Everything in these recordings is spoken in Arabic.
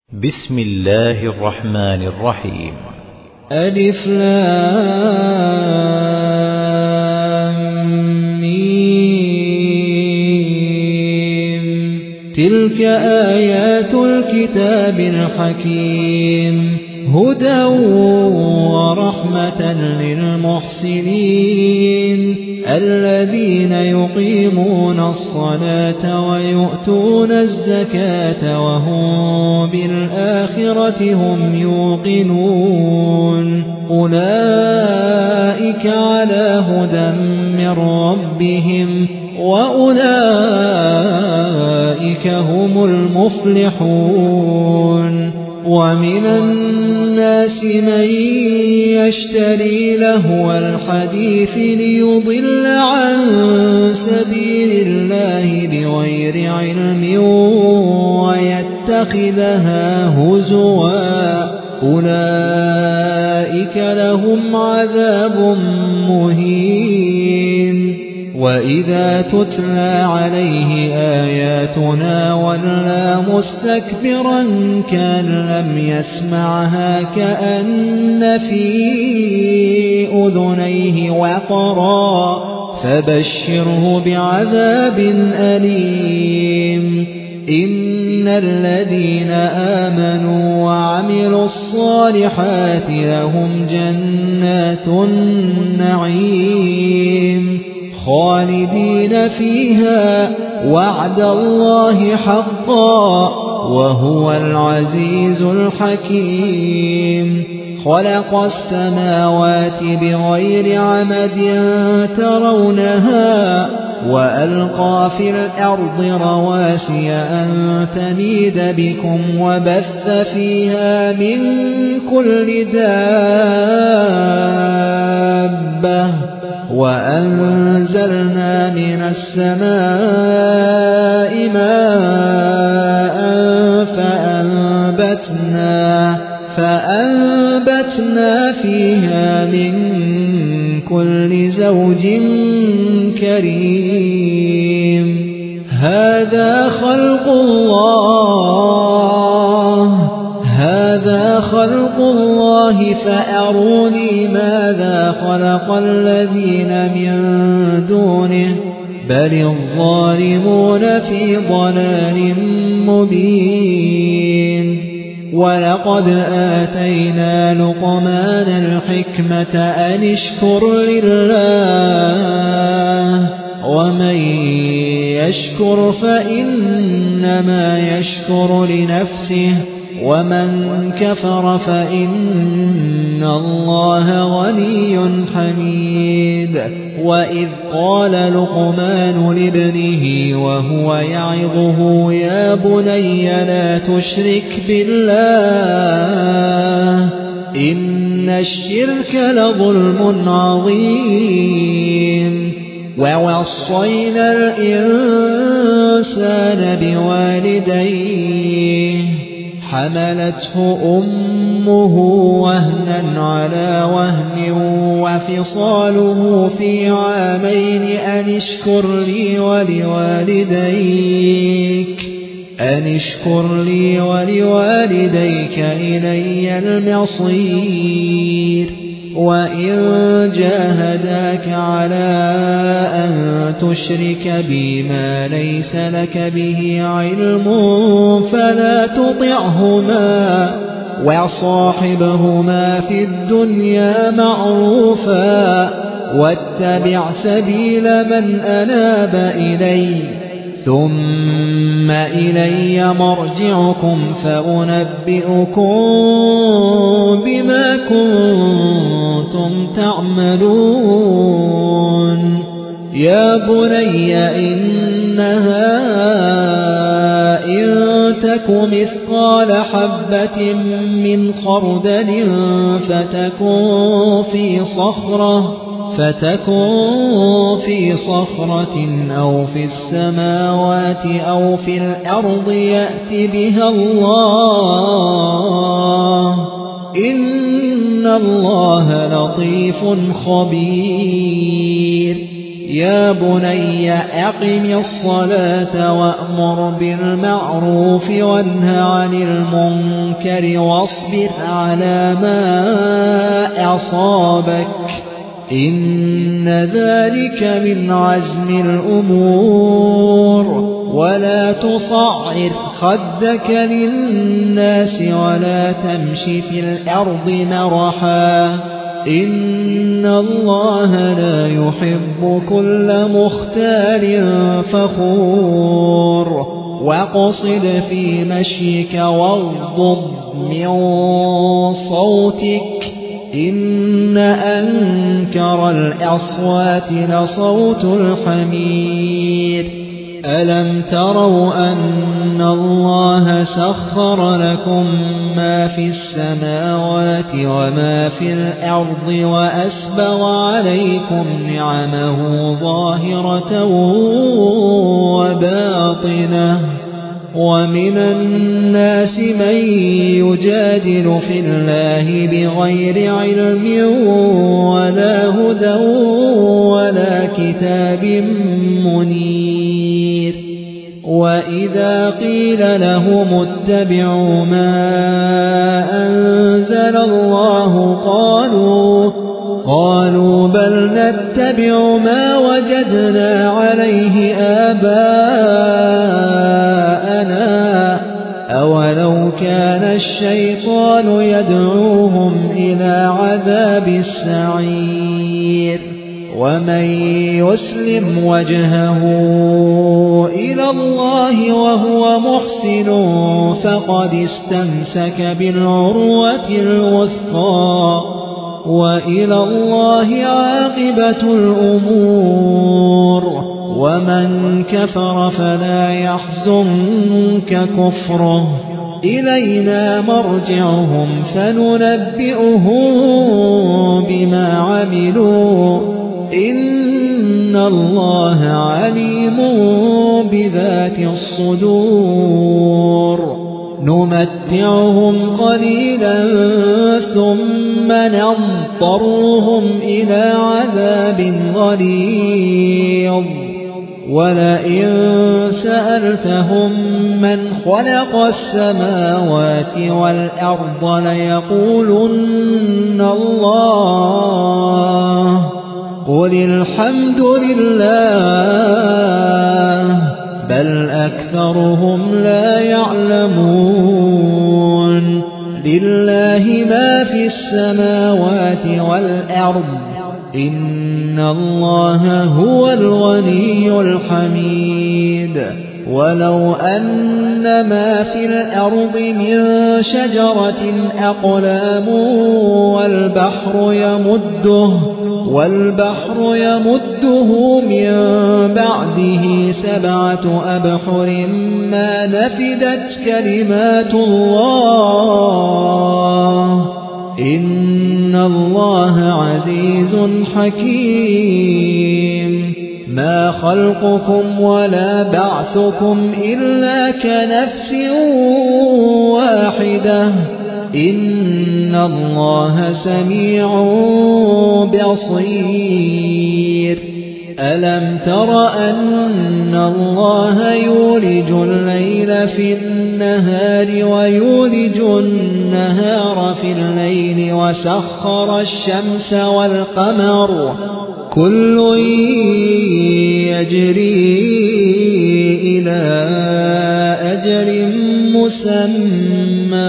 بسم الله الرحمن الرحيم. ألف لام ميم. تلك آيات الكتاب الحكيم هدى ورحمة للمحسنين الذين يقيمون الصلاة ويؤتون الزكاة وهم بالآخرة هم يوقنون أولئك على هدى من ربهم وأولئك هم المفلحون. ومن الناس من يشتري لهو الحديث ليضل عن سبيل الله بغير علم ويتخذها هزوا أولئك لهم عذاب مهين. وإذا تتلى عليه آياتنا ولى مستكبرا كأن لم يسمعها كأن في أذنيه وقرا فبشره بعذاب أليم. إن الذين آمنوا وعملوا الصالحات لهم جنات النعيم خالدين فيها وعد الله حقا وهو العزيز الحكيم. خلق السماوات بغير عمد ترونها وألقى في الأرض رواسي أن تميد بكم وبث فيها من كل دابة وأنزلنا من السماء ماء فأنبتنا فيها من كل زوج كريم. هذا خلق الله فأروني ماذا خلق الذين من دونه بل الظالمون في ضلال مبين. ولقد آتينا لقمان الحكمة أن اشكر لله ومن يشكر فإنما يشكر لنفسه ومن كفر فإن الله غني حميد. وإذ قال لقمان لابنه وهو يعظه يا بني لا تشرك بالله إن الشرك لظلم عظيم. ووصينا الإنسان بوالديه حملته أمه وهنا على وهن وفصاله في عامين أن اشكر لي ولوالديك إلي المصير. وإن جاهداك على أن تشرك بي ما ليس لك به علم فلا تطعهما وصاحبهما في الدنيا معروفا واتبع سبيل من أناب إلي ثم إلي مرجعكم فأنبئكم بما كنتم تعملون. يا بني إنها إن تك مثقال حبة من خردل فتكن في صخرة أو في السماوات أو في الأرض يأت بها الله إن الله لطيف خبير. يا بني أقم الصلاة وأمر بالمعروف وانه عن المنكر واصبر على ما أصابك إن ذلك من عزم الأمور ولا تصعر خدك للناس ولا تمش في الأرض مرحا إن الله لا يحب كل مختال فخور واقصد في مشيك واغضض من صوتك إن أنكر الأصوات لصوت الحمير ألم تروا أن الله سخر لكم ما في السماوات وما في الأرض وأسبغ عليكم نعمه ظاهرة وباطنة ومن الناس من يجادل في الله بغير علم ولا هدى ولا كتاب منير وإذا قيل لهم اتبعوا ما أنزل الله قالوا بل نتبع ما وجدنا عليه آباءنا أولو كان الشيطان يدعوهم إلى عذاب السعير ومن يسلم وجهه إلى الله وهو محسن فقد استمسك بالعروة الوثقى وإلى الله عاقبة الأمور ومن كفر فلا يحزنك كفره إلينا مرجعهم فننبئهم بما عملوا إن الله عليم بذات الصدور نمتعهم قليلا ثم نضطرهم إلى عذاب غليظ ولئن سألتهم من خلق السماوات والأرض ليقولن الله قل الحمد لله بل أكثرهم لا يعلمون لله ما في السماوات والأرض إن الله هو الغني الحميد ولو أن ما في الأرض من شجرة أقلام والبحر يمده من بعده 7 أبحر ما نفدت كلمات الله إن الله عزيز حكيم ما خلقكم ولا بعثكم إلا كنفس واحدة إن الله سميع بصير ألم تر أن الله يولج الليل في النهار ويولج النهار في الليل وسخر الشمس والقمر كل يجري إلى أجل مسمى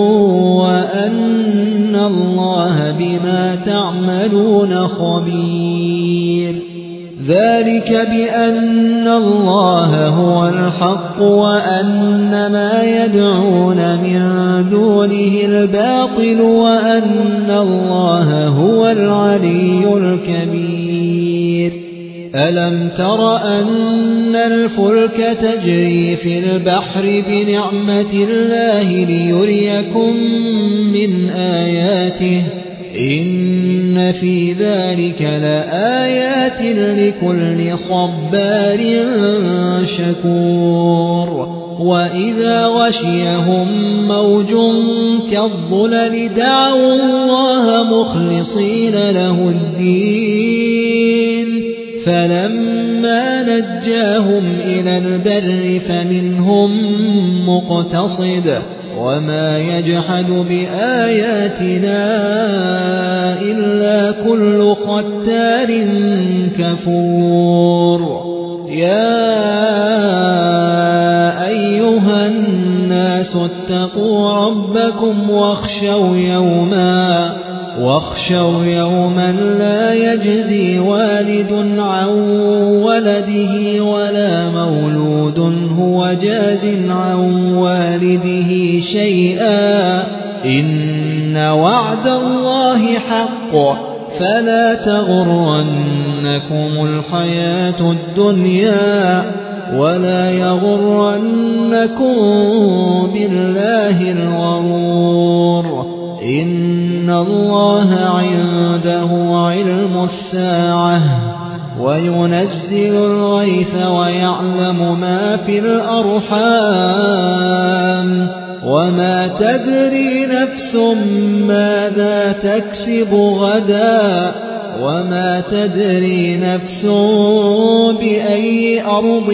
وأن الله بما تعملون خبير ذلك بأن الله هو الحق وأن ما يدعون من دونه الباطل وأن الله هو العلي الكبير ألم تر أن الفلك تجري في البحر بنعمة الله ليريكم من آياته إن في ذلك لآيات لكل صبار شكور وإذا غشيهم موج كالظلل دعوا الله مخلصين له الدين فلما نجاهم إلى البر فمنهم مقتصد وما يجحد بآياتنا إلا كل ختار كفور يا أيها الناس اتقوا ربكم واخشوا يوما لا يجزي والد عن ولده ولا مولود هو جاز عن والده شيئا إن وعد الله حق فلا تغرنكم الحياة الدنيا ولا يغرنكم بالله الغرور إن الله عنده علم الساعة وينزل الغيث ويعلم ما في الأرحام وما تدري نفس ماذا تكسب غدا وما تدري نفس بأي أرض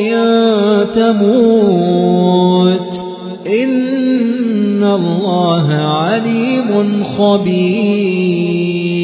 تموت إن الله عليم خبير